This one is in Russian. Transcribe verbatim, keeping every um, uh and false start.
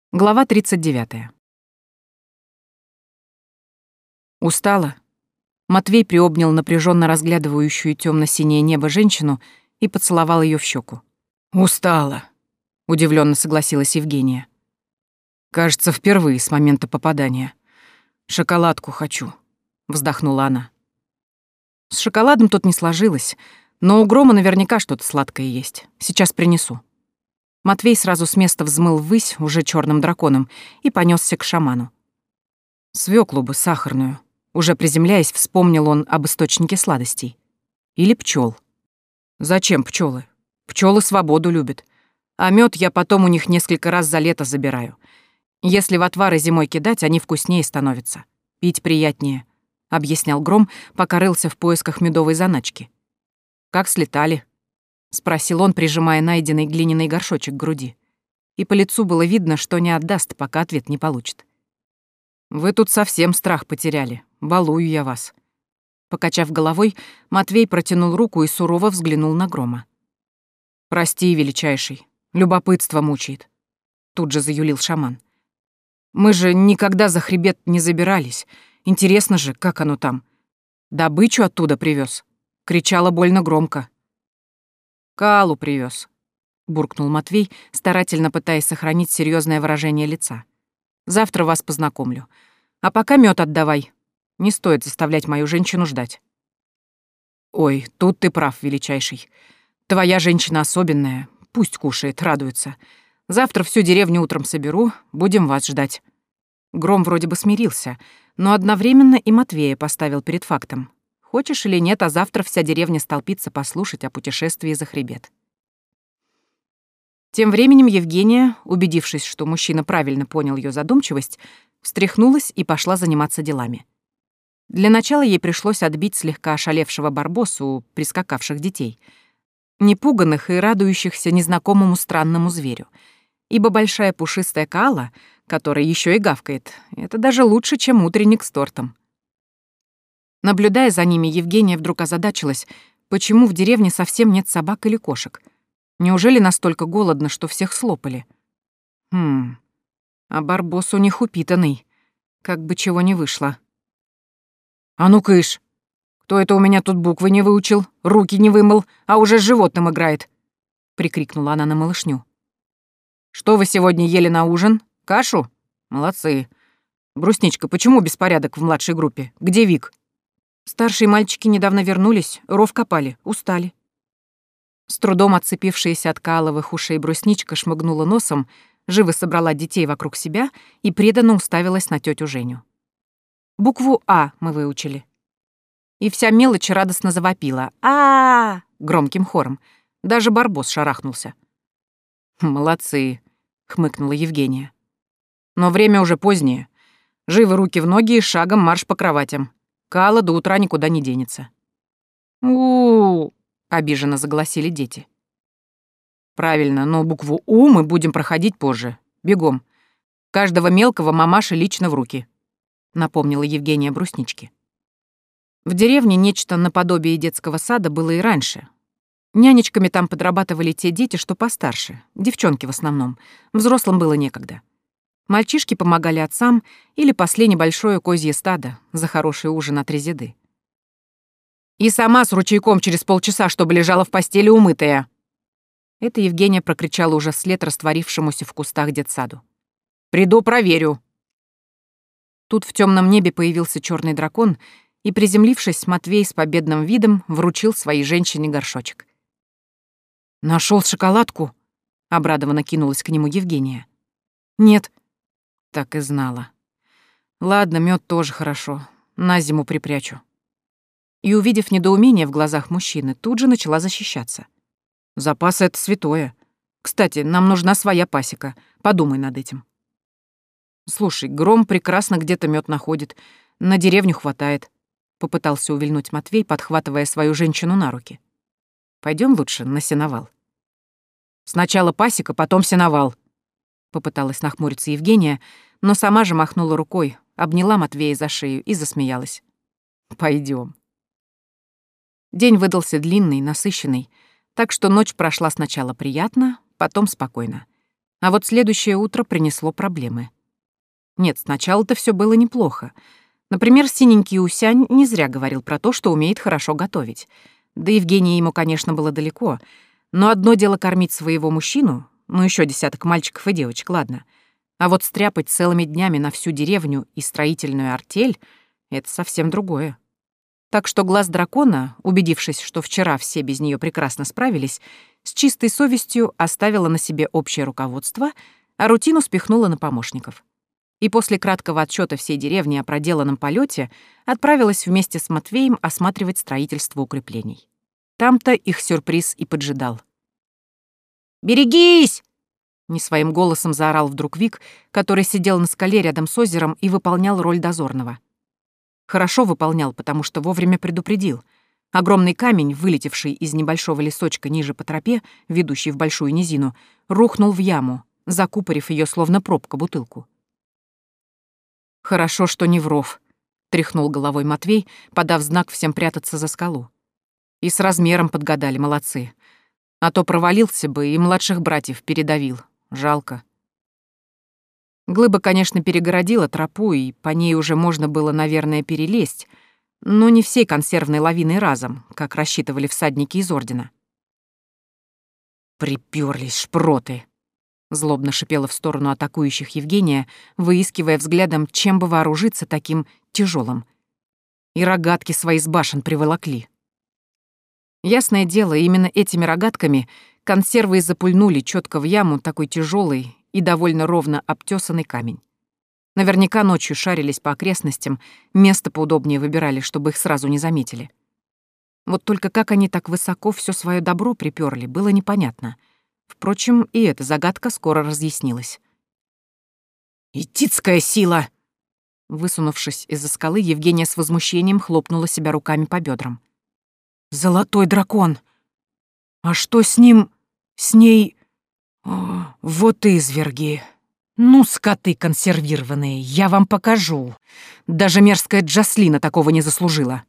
Глава тридцать девятая. Устала? Матвей приобнял напряженно разглядывающую темно-синее небо женщину и поцеловал ее в щеку. Устала, удивленно согласилась Евгения. Кажется, впервые с момента попадания. Шоколадку хочу, вздохнула она. С шоколадом тут не сложилось, но у Грома наверняка что-то сладкое есть. Сейчас принесу. Матвей сразу с места взмыл ввысь, уже черным драконом, и понесся к шаману. Свеклу бы сахарную. Уже приземляясь, вспомнил он об источнике сладостей. Или пчел. Зачем пчелы? Пчелы свободу любят. А мед я потом у них несколько раз за лето забираю. Если в отвары зимой кидать, они вкуснее становятся. Пить приятнее, объяснял Гром, пока рылся в поисках медовой заначки. Как слетали? — спросил он, прижимая найденный глиняный горшочек к груди. И по лицу было видно, что не отдаст, пока ответ не получит. «Вы тут совсем страх потеряли. Балую я вас». Покачав головой, Матвей протянул руку и сурово взглянул на Грома. «Прости, величайший, любопытство мучает», — тут же заюлил шаман. «Мы же никогда за хребет не забирались. Интересно же, как оно там. Добычу оттуда привез. Кричала больно громко». «Калу привез, буркнул Матвей, старательно пытаясь сохранить серьезное выражение лица. «Завтра вас познакомлю. А пока мед отдавай. Не стоит заставлять мою женщину ждать». «Ой, тут ты прав, величайший. Твоя женщина особенная. Пусть кушает, радуется. Завтра всю деревню утром соберу, будем вас ждать». Гром вроде бы смирился, но одновременно и Матвея поставил перед фактом. Хочешь или нет, а завтра вся деревня столпится послушать о путешествии за хребет. Тем временем Евгения, убедившись, что мужчина правильно понял ее задумчивость, встряхнулась и пошла заниматься делами. Для начала ей пришлось отбить слегка ошалевшего барбоса у прискакавших детей, непуганных и радующихся незнакомому странному зверю, ибо большая пушистая Каала, которая еще и гавкает, это даже лучше, чем утренник с тортом. Наблюдая за ними, Евгения вдруг озадачилась, почему в деревне совсем нет собак или кошек. Неужели настолько голодно, что всех слопали? Хм, а барбос у них упитанный. Как бы чего не вышло. «А ну, кыш! Кто это у меня тут буквы не выучил, руки не вымыл, а уже с животным играет?» — прикрикнула она на малышню. «Что вы сегодня ели на ужин? Кашу? Молодцы. Брусничка, почему беспорядок в младшей группе? Где Вик?» «Старшие мальчики недавно вернулись, ров копали, устали». С трудом отцепившаяся от кааловых ушей брусничка шмыгнула носом, живо собрала детей вокруг себя и преданно уставилась на тетю Женю. «Букву «А» мы выучили». И вся мелочь радостно завопила а, -а, -а громким хором. Даже барбос шарахнулся. «Молодцы», — хмыкнула Евгения. «Но время уже позднее. Живо руки в ноги и шагом марш по кроватям. Каала до утра никуда не денется». «У-у-у», — обиженно загласили дети. «Правильно, но букву «У» мы будем проходить позже. Бегом. Каждого мелкого мамаши лично в руки», — напомнила Евгения брусничке. В деревне нечто наподобие детского сада было и раньше. Нянечками там подрабатывали те дети, что постарше, девчонки в основном. Взрослым было некогда. Мальчишки помогали отцам или пасли небольшое козье стадо за хороший ужин от резиды. «И сама с ручейком через полчаса, чтобы лежала в постели умытая!» Это Евгения прокричала уже вслед растворившемуся в кустах детсаду. «Приду, проверю!» Тут в темном небе появился черный дракон, и, приземлившись, Матвей с победным видом вручил своей женщине горшочек. «Нашел шоколадку?» — обрадованно кинулась к нему Евгения. «Нет». Так и знала. «Ладно, мед тоже хорошо. На зиму припрячу». И, увидев недоумение в глазах мужчины, тут же начала защищаться. «Запасы — это святое. Кстати, нам нужна своя пасека. Подумай над этим». «Слушай, Гром прекрасно где-то мед находит. На деревню хватает», — попытался увильнуть Матвей, подхватывая свою женщину на руки. Пойдем лучше на сеновал». «Сначала пасека, потом сеновал», — попыталась нахмуриться Евгения, но сама же махнула рукой, обняла Матвея за шею и засмеялась. «Пойдем». День выдался длинный, насыщенный, так что ночь прошла сначала приятно, потом спокойно. А вот следующее утро принесло проблемы. Нет, сначала-то все было неплохо. Например, синенький Усянь не зря говорил про то, что умеет хорошо готовить. Да Евгении ему, конечно, было далеко. Но одно дело кормить своего мужчину, ну еще десяток мальчиков и девочек, ладно. А вот стряпать целыми днями на всю деревню и строительную артель — это совсем другое. Так что глаз дракона, убедившись, что вчера все без нее прекрасно справились, с чистой совестью оставила на себе общее руководство, а рутину спихнула на помощников. И после краткого отчета всей деревни о проделанном полете отправилась вместе с Матвеем осматривать строительство укреплений. Там-то их сюрприз и поджидал. «Берегись!» — не своим голосом заорал вдруг Вик, который сидел на скале рядом с озером и выполнял роль дозорного. Хорошо выполнял, потому что вовремя предупредил. Огромный камень, вылетевший из небольшого лесочка ниже по тропе, ведущей в большую низину, рухнул в яму, закупорив ее словно пробка бутылку. «Хорошо, что не в ров», — тряхнул головой Матвей, подав знак всем прятаться за скалу. «И с размером подгадали, молодцы. А то провалился бы и младших братьев передавил. Жалко». Глыба, конечно, перегородила тропу, и по ней уже можно было, наверное, перелезть, но не всей консервной лавиной разом, как рассчитывали всадники из Ордена. «Припёрлись шпроты!» — злобно шипела в сторону атакующих Евгения, выискивая взглядом, чем бы вооружиться таким тяжелым. И рогатки свои с башен приволокли. Ясное дело, именно этими рогатками консервы и запульнули четко в яму такой тяжелый и довольно ровно обтесанный камень. Наверняка ночью шарились по окрестностям, место поудобнее выбирали, чтобы их сразу не заметили. Вот только как они так высоко все свое добро приперли, было непонятно. Впрочем, и эта загадка скоро разъяснилась. «Итицкая сила!» Высунувшись из-за скалы, Евгения с возмущением хлопнула себя руками по бедрам. «Золотой дракон! А что с ним... с ней... О, вот изверги! Ну, скоты консервированные, я вам покажу! Даже мерзкая Джаслина такого не заслужила!»